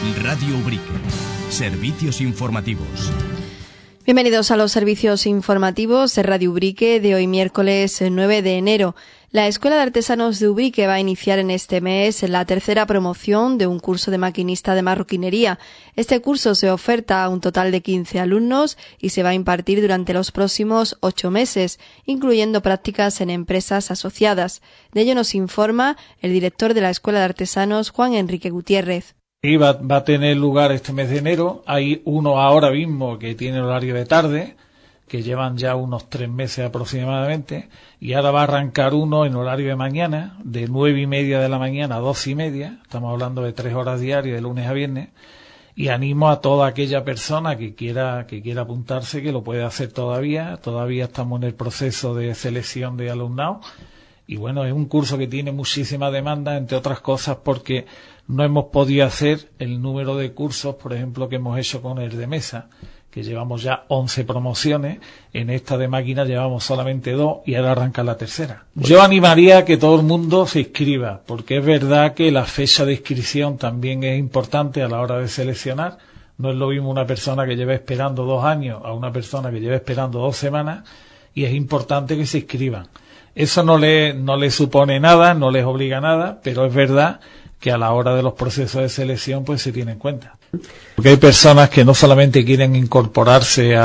Radio Ubrique. Servicios informativos. Bienvenidos a los servicios informativos de Radio Ubrique de hoy miércoles 9 de enero. La Escuela de Artesanos de Ubrique va a iniciar en este mes la tercera promoción de un curso de maquinista de marroquinería. Este curso se oferta a un total de 15 alumnos y se va a impartir durante los próximos 8 meses, incluyendo prácticas en empresas asociadas. De ello nos informa el director de la Escuela de Artesanos, Juan Enrique Gutiérrez. Y va a tener lugar este mes de enero. Hay uno ahora mismo que tiene horario de tarde, que llevan ya unos 3 meses aproximadamente, y ahora va a arrancar uno en horario de mañana, de 9:30 de la mañana a 12:30, estamos hablando de 3 horas diarias, de lunes a viernes, y animo a toda aquella persona que quiera apuntarse, que lo puede hacer todavía estamos en el proceso de selección de alumnado, y bueno, es un curso que tiene muchísima demanda, entre otras cosas porque no hemos podido hacer el número de cursos, por ejemplo, que hemos hecho con el de mesa, que llevamos ya 11 promociones, en esta de máquina llevamos solamente 2 y ahora arranca la tercera. Yo animaría a que todo el mundo se inscriba, porque es verdad que la fecha de inscripción también es importante a la hora de seleccionar. No es lo mismo una persona que lleva esperando 2 años a una persona que lleva esperando 2 semanas, y es importante que se inscriban. Eso no le supone nada, no les obliga a nada, pero es verdad que a la hora de los procesos de selección pues se tiene en cuenta. Porque hay personas que no solamente quieren incorporarse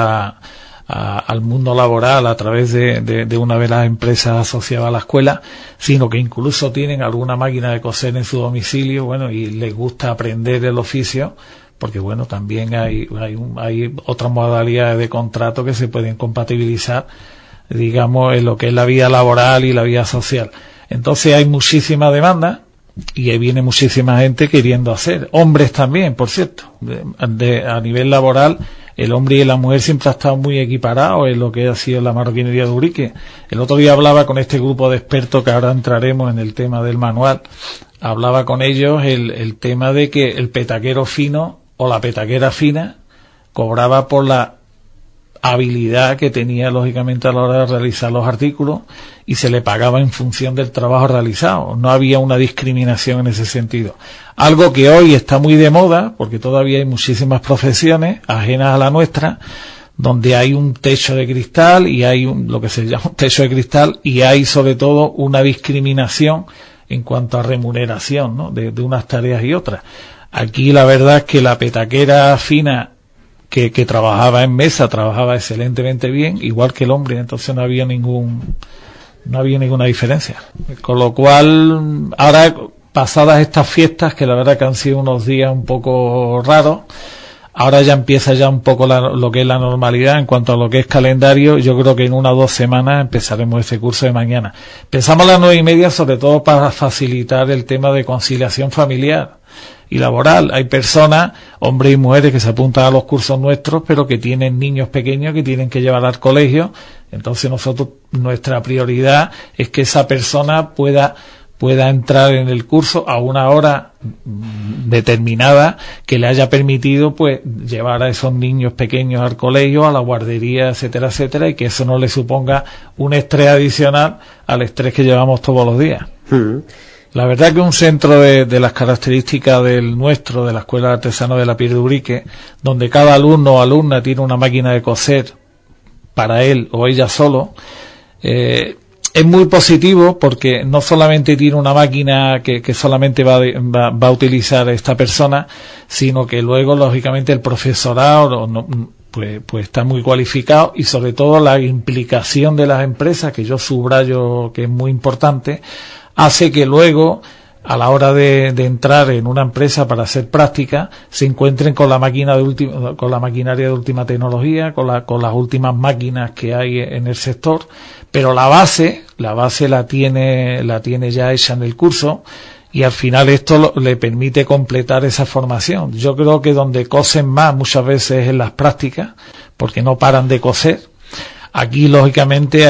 al mundo laboral a través de una de las empresas asociadas a la escuela, sino que incluso tienen alguna máquina de coser en su domicilio, bueno, y les gusta aprender el oficio, porque bueno, también hay otras modalidades de contrato que se pueden compatibilizar, digamos, en lo que es la vida laboral y la vida social. Entonces hay muchísima demanda, y ahí viene muchísima gente queriendo hacer. Hombres también, por cierto. A nivel laboral, el hombre y la mujer siempre han estado muy equiparados en lo que ha sido la marroquinería de Ubrique. El otro día hablaba con este grupo de expertos, que ahora entraremos en el tema del manual. Hablaba con ellos el tema de que el petaquero fino o la petaquera fina cobraba por la habilidad que tenía lógicamente a la hora de realizar los artículos, y se le pagaba en función del trabajo realizado. No había una discriminación en ese sentido. Algo que hoy está muy de moda, porque todavía hay muchísimas profesiones ajenas a la nuestra, donde hay un techo de cristal y hay lo que se llama un techo de cristal, y hay sobre todo una discriminación en cuanto a remuneración, ¿no?, de unas tareas y otras. Aquí la verdad es que la petaquera fina que trabajaba en mesa trabajaba excelentemente bien, igual que el hombre, entonces no había ninguna diferencia. Con lo cual, ahora, pasadas estas fiestas, que la verdad que han sido unos días un poco raros, ahora ya empieza ya un poco lo que es la normalidad en cuanto a lo que es calendario. Yo creo que en 1 o 2 semanas empezaremos ese curso de mañana. Pensamos a las 9:30, sobre todo para facilitar el tema de conciliación familiar y laboral. Hay personas, hombres y mujeres, que se apuntan a los cursos nuestros, pero que tienen niños pequeños que tienen que llevar al colegio. Entonces nuestra prioridad es que esa persona pueda entrar en el curso a una hora determinada que le haya permitido pues llevar a esos niños pequeños al colegio, a la guardería, etcétera, etcétera, y que eso no le suponga un estrés adicional al estrés que llevamos todos los días. La verdad que un centro de las características de la Escuela de Artesanos de la Piel de Ubrique, donde cada alumno o alumna tiene una máquina de coser para él o ella solo, es muy positivo, porque no solamente tiene una máquina que solamente va a utilizar esta persona, sino que luego lógicamente el profesorado pues está muy cualificado, y sobre todo la implicación de las empresas, que yo subrayo que es muy importante, hace que luego, a la hora de entrar en una empresa para hacer práctica, se encuentren con la maquinaria de última tecnología, con las últimas máquinas que hay en el sector, pero la base la tiene ya hecha en el curso, y al final esto le permite completar esa formación. Yo creo que donde cosen más muchas veces es en las prácticas, porque no paran de coser. Aquí lógicamente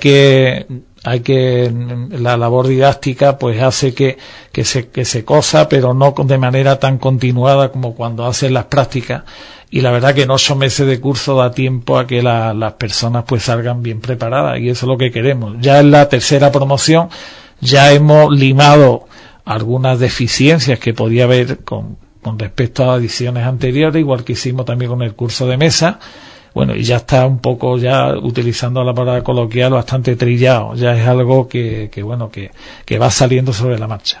hay que la labor didáctica pues hace que se cosa, pero no de manera tan continuada como cuando hacen las prácticas, y la verdad que en 8 meses de curso da tiempo a que las personas pues salgan bien preparadas, y eso es lo que queremos. Ya en la tercera promoción ya hemos limado algunas deficiencias que podía haber con con respecto a ediciones anteriores, igual que hicimos también con el curso de mesa. Bueno, y ya está un poco, ya utilizando la palabra coloquial, bastante trillado. Ya es algo que va saliendo sobre la marcha.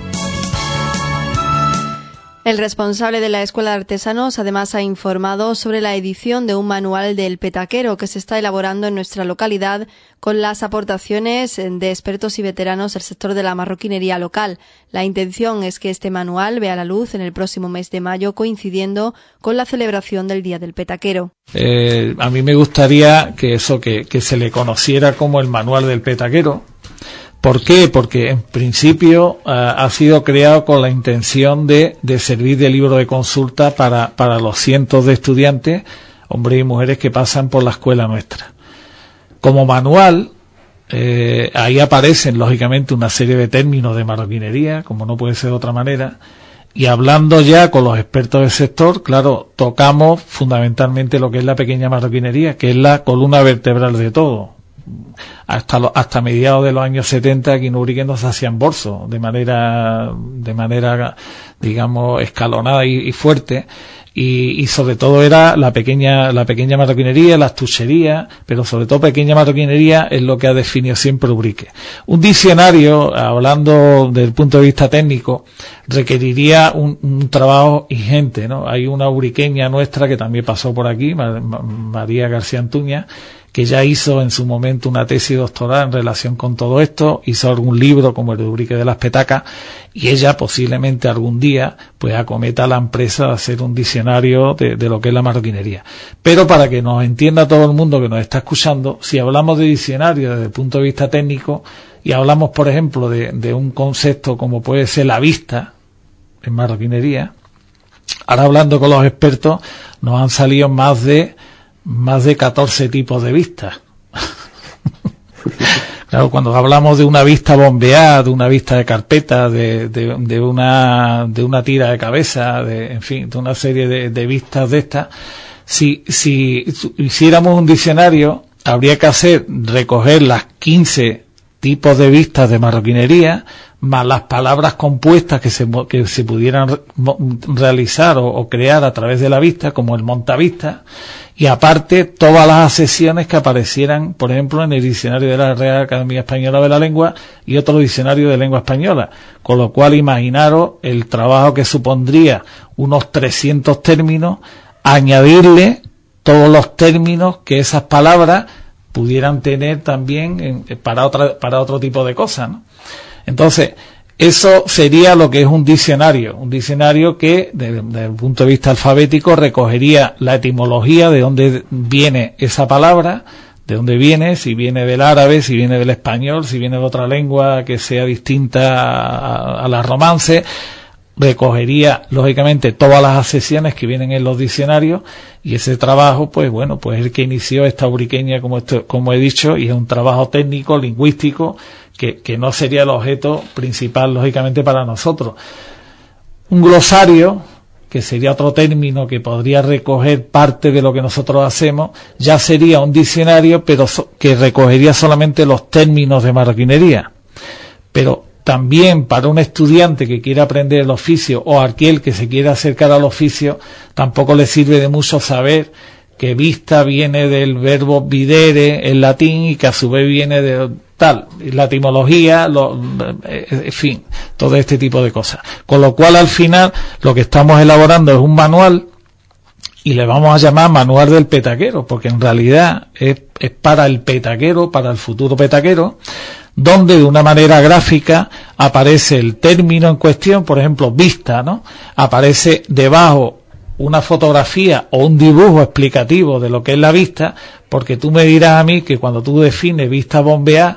El responsable de la Escuela de Artesanos además ha informado sobre la edición de un manual del petaquero que se está elaborando en nuestra localidad con las aportaciones de expertos y veteranos del sector de la marroquinería local. La intención es que este manual vea la luz en el próximo mes de mayo, coincidiendo con la celebración del Día del Petaquero. A mí me gustaría que se le conociera como el manual del petaquero. ¿Por qué? Porque en principio ha sido creado con la intención de servir de libro de consulta para los cientos de estudiantes, hombres y mujeres que pasan por la escuela nuestra. Como manual, ahí aparecen lógicamente una serie de términos de marroquinería, como no puede ser de otra manera, y hablando ya con los expertos del sector, claro, tocamos fundamentalmente lo que es la pequeña marroquinería, que es la columna vertebral de todo. Hasta mediados de los años 70 aquí en Ubrique no se hacían bolsos de manera digamos escalonada y fuerte, y sobre todo era la pequeña marroquinería, la estuchería, pero sobre todo pequeña marroquinería es lo que ha definido siempre Ubrique. Un diccionario, hablando desde el punto de vista técnico, requeriría un trabajo ingente, ¿no? Hay una ubriqueña nuestra que también pasó por aquí, María García Antuña, que ya hizo en su momento una tesis doctoral en relación con todo esto, hizo algún libro como el de Ubrique de las Petacas, y ella posiblemente algún día pues acometa a la empresa de hacer un diccionario de lo que es la marroquinería. Pero para que nos entienda todo el mundo que nos está escuchando, si hablamos de diccionario desde el punto de vista técnico, y hablamos por ejemplo de un concepto como puede ser la vista en marroquinería, ahora hablando con los expertos nos han salido más de 14 tipos de vistas. Claro, cuando hablamos de una vista bombeada, de una vista de carpeta, de una tira de cabeza, en fin, de una serie de vistas de estas, si hiciéramos un diccionario, habría que recoger las 15 tipos de vistas de marroquinería, más las palabras compuestas que se pudieran realizar o crear a través de la vista, como el montavista, y aparte todas las acepciones que aparecieran, por ejemplo, en el diccionario de la Real Academia Española de la Lengua y otro diccionario de lengua española, con lo cual imaginaros el trabajo que supondría unos 300 términos, añadirle todos los términos que esas palabras pudieran tener también para otro tipo de cosas, ¿no? Entonces, eso sería lo que es un diccionario que desde el punto de vista alfabético recogería la etimología de dónde viene esa palabra, de dónde viene, si viene del árabe, si viene del español, si viene de otra lengua que sea distinta a la romance, recogería lógicamente todas las acepciones que vienen en los diccionarios, y ese trabajo pues es el que inició esta ubriqueña, como he dicho, y es un trabajo técnico, lingüístico, que no sería el objeto principal lógicamente para nosotros. Un glosario, que sería otro término que podría recoger parte de lo que nosotros hacemos, ya sería un diccionario, pero que recogería solamente los términos de marroquinería. Pero también para un estudiante que quiera aprender el oficio, o aquel que se quiera acercar al oficio, tampoco le sirve de mucho saber que vista viene del verbo videre en latín, y que a su vez viene de tal, la etimología, en fin, todo este tipo de cosas. Con lo cual, al final, lo que estamos elaborando es un manual, y le vamos a llamar manual del petaquero, porque en realidad es para el petaquero, para el futuro petaquero, donde de una manera gráfica aparece el término en cuestión, por ejemplo, vista, ¿no? Aparece debajo una fotografía o un dibujo explicativo de lo que es la vista, porque tú me dirás a mí que cuando tú defines vista bombeada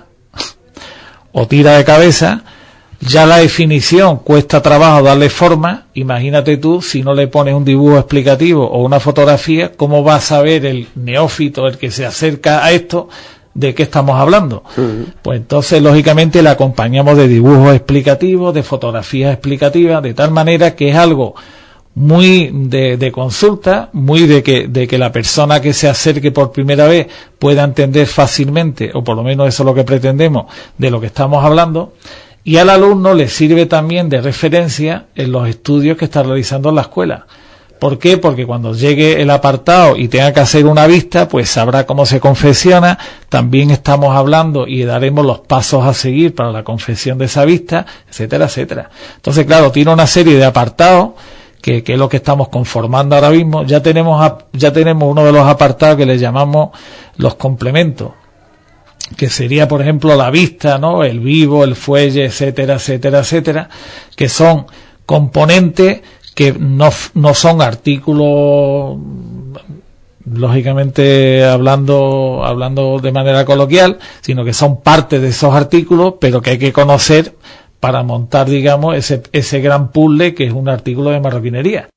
o tira de cabeza, ya la definición cuesta trabajo darle forma. Imagínate tú, si no le pones un dibujo explicativo o una fotografía, ¿cómo va a saber el neófito, el que se acerca a esto, de qué estamos hablando? Pues entonces, lógicamente, le acompañamos de dibujos explicativos, de fotografías explicativas, de tal manera que es algo muy de consulta, muy de que la persona que se acerque por primera vez pueda entender fácilmente, o por lo menos eso es lo que pretendemos, de lo que estamos hablando, y al alumno le sirve también de referencia en los estudios que está realizando en la escuela. ¿Por qué? Porque cuando llegue el apartado y tenga que hacer una vista, pues sabrá cómo se confecciona. También estamos hablando y daremos los pasos a seguir para la confección de esa vista, etcétera, etcétera. Entonces, claro, tiene una serie de apartados que es lo que estamos conformando ahora mismo. Ya tenemos uno de los apartados que le llamamos los complementos, que sería, por ejemplo, la vista, ¿no? El vivo, el fuelle, etcétera, etcétera, etcétera, que son componentes que no son artículos, lógicamente hablando de manera coloquial, sino que son parte de esos artículos, pero que hay que conocer para montar, digamos, ese gran puzzle que es un artículo de marroquinería.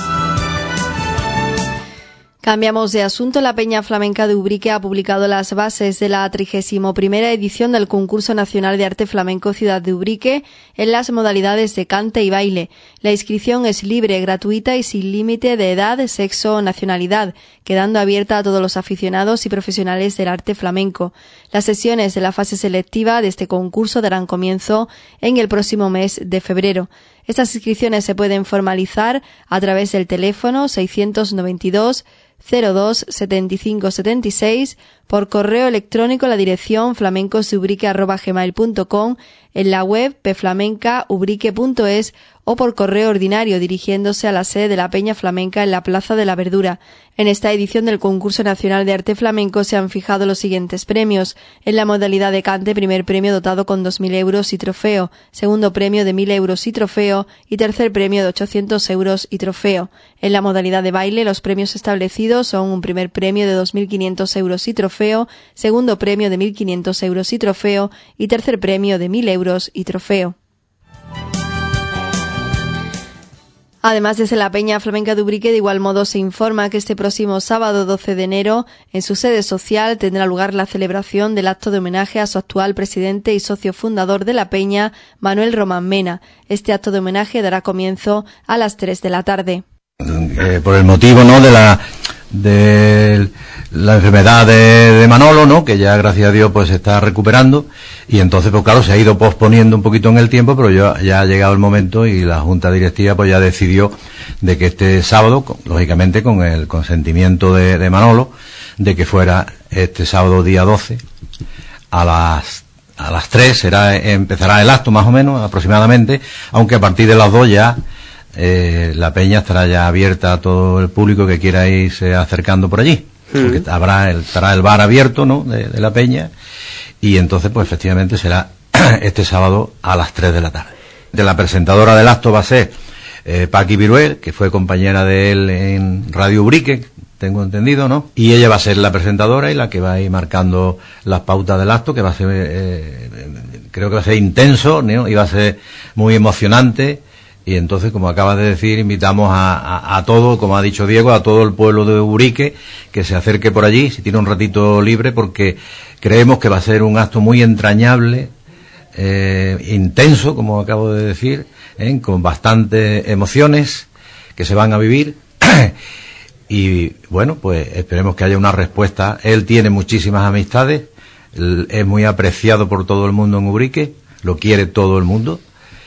Cambiamos de asunto. La Peña Flamenca de Ubrique ha publicado las bases de la 31ª edición del Concurso Nacional de Arte Flamenco Ciudad de Ubrique en las modalidades de cante y baile. La inscripción es libre, gratuita y sin límite de edad, sexo o nacionalidad, quedando abierta a todos los aficionados y profesionales del arte flamenco. Las sesiones de la fase selectiva de este concurso darán comienzo en el próximo mes de febrero. Estas inscripciones se pueden formalizar a través del teléfono 692 02 75 76, por correo electrónico a la dirección flamencosdeubrique@gmail.com, en la web pflamencaubrique.es o por correo ordinario dirigiéndose a la sede de la Peña Flamenca en la Plaza de la Verdura. En esta edición del Concurso Nacional de Arte Flamenco se han fijado los siguientes premios. En la modalidad de cante, primer premio dotado con 2.000 euros y trofeo, segundo premio de 1.000 euros y trofeo y tercer premio de 800 euros y trofeo. En la modalidad de baile, los premios establecidos son un primer premio de 2.500 euros y trofeo, segundo premio de 1.500 euros y trofeo y tercer premio de 1.000 euros y trofeo. Además, desde la Peña Flamenca de Ubrique, de igual modo, se informa que este próximo sábado 12 de enero, en su sede social, tendrá lugar la celebración del acto de homenaje a su actual presidente y socio fundador de la Peña, Manuel Román Mena. Este acto de homenaje dará comienzo a las 3 de la tarde. Por el motivo, ¿no?, de la enfermedad de Manolo, ¿no?, que ya gracias a Dios pues se está recuperando, y entonces pues claro, se ha ido posponiendo un poquito en el tiempo, pero ya ha llegado el momento y la Junta Directiva pues ya decidió de que este sábado, lógicamente con el consentimiento de Manolo, de que fuera este sábado día 12 a las 3 empezará el acto más o menos aproximadamente, aunque a partir de las 2 ya la peña estará ya abierta a todo el público que quiera irse acercando por allí, porque estará el bar abierto, ¿no?, de la peña, y entonces pues efectivamente será este sábado a las 3 de la tarde. De la presentadora del acto va a ser Paqui Viruel, que fue compañera de él en Radio Ubrique, tengo entendido, ¿no? Y ella va a ser la presentadora y la que va a ir marcando las pautas del acto, que va a ser, creo que va a ser intenso, ¿no?, y va a ser muy emocionante. Y entonces, como acabas de decir, invitamos a todo, como ha dicho Diego, a todo el pueblo de Ubrique que se acerque por allí, si tiene un ratito libre, porque creemos que va a ser un acto muy entrañable, intenso, como acabo de decir, con bastantes emociones que se van a vivir. Y bueno, pues esperemos que haya una respuesta. Él tiene muchísimas amistades, es muy apreciado por todo el mundo en Ubrique, lo quiere todo el mundo.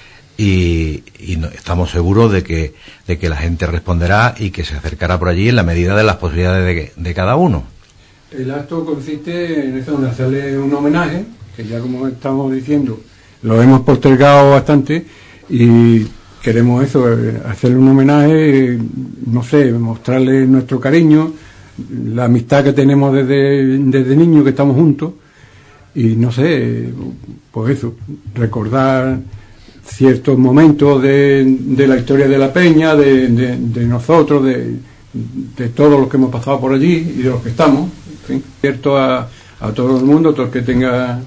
Y estamos seguros de que la gente responderá y que se acercará por allí en la medida de las posibilidades de cada uno. El acto consiste en eso, en hacerle un homenaje, que ya como estamos diciendo, lo hemos postergado bastante y queremos eso, hacerle un homenaje, no sé, mostrarle nuestro cariño, la amistad que tenemos desde niños que estamos juntos y no sé, pues eso, recordar ciertos momentos de la historia de la peña, de nosotros, de todos los que hemos pasado por allí y de los que estamos, en fin, abierto a todo el mundo, todo el que tenga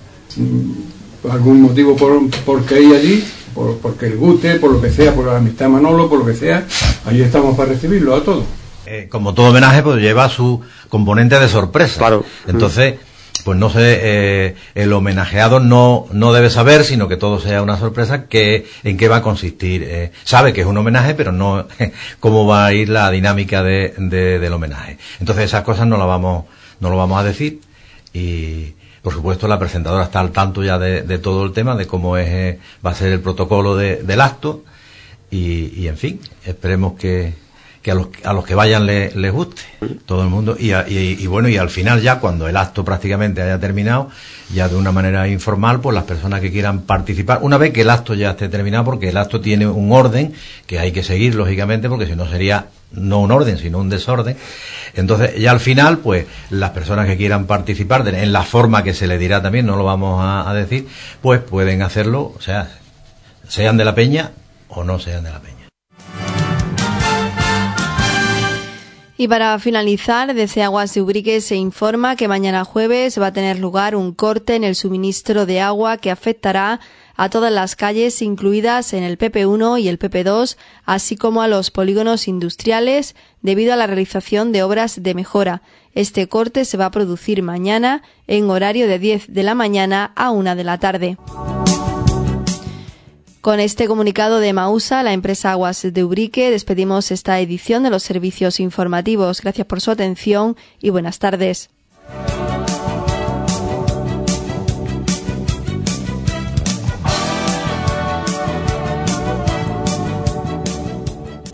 algún motivo por qué ir allí, porque le guste, por lo que sea, por la amistad de Manolo, por lo que sea, allí estamos para recibirlo a todos. Como todo homenaje, pues lleva su componente de sorpresa. Claro. Entonces, pues no sé, el homenajeado no debe saber, sino que todo sea una sorpresa, en qué va a consistir. Sabe que es un homenaje, pero no cómo va a ir la dinámica del homenaje. Entonces esas cosas no lo vamos a decir, y Por supuesto, la presentadora está al tanto ya de todo el tema, de cómo va a ser el protocolo del acto, y en fin, esperemos que a los que vayan les guste todo el mundo, y bueno, y al final, ya cuando el acto prácticamente haya terminado, ya de una manera informal, pues las personas que quieran participar, una vez que el acto ya esté terminado, porque el acto tiene un orden que hay que seguir, lógicamente, porque si no sería no un orden, sino un desorden. Entonces, ya al final, pues las personas que quieran participar en la forma que se le dirá también, no lo vamos a decir, pues pueden hacerlo, o sea, sean de la peña o no sean de la peña. Y para finalizar, desde Aguas de Ubrique se informa que mañana jueves va a tener lugar un corte en el suministro de agua que afectará a todas las calles incluidas en el PP1 y el PP2, así como a los polígonos industriales, debido a la realización de obras de mejora. Este corte se va a producir mañana en horario de 10 de la mañana a 1 de la tarde. Con este comunicado de Mausa, la empresa Aguas de Ubrique, despedimos esta edición de los servicios informativos. Gracias por su atención y buenas tardes.